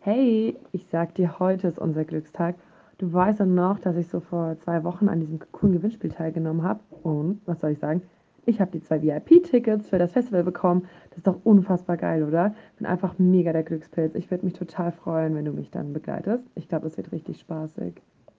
Hey, ich sag dir, heute ist unser Glückstag. Du weißt ja noch, dass ich so vor 2 Wochen an diesem coolen Gewinnspiel teilgenommen habe. Und, was soll ich sagen? Ich habe die 2 VIP-Tickets für das Festival bekommen. Das ist doch unfassbar geil, oder? Bin einfach mega der Glückspilz. Ich würde mich total freuen, wenn du mich dann begleitest. Ich glaube, das wird richtig spaßig.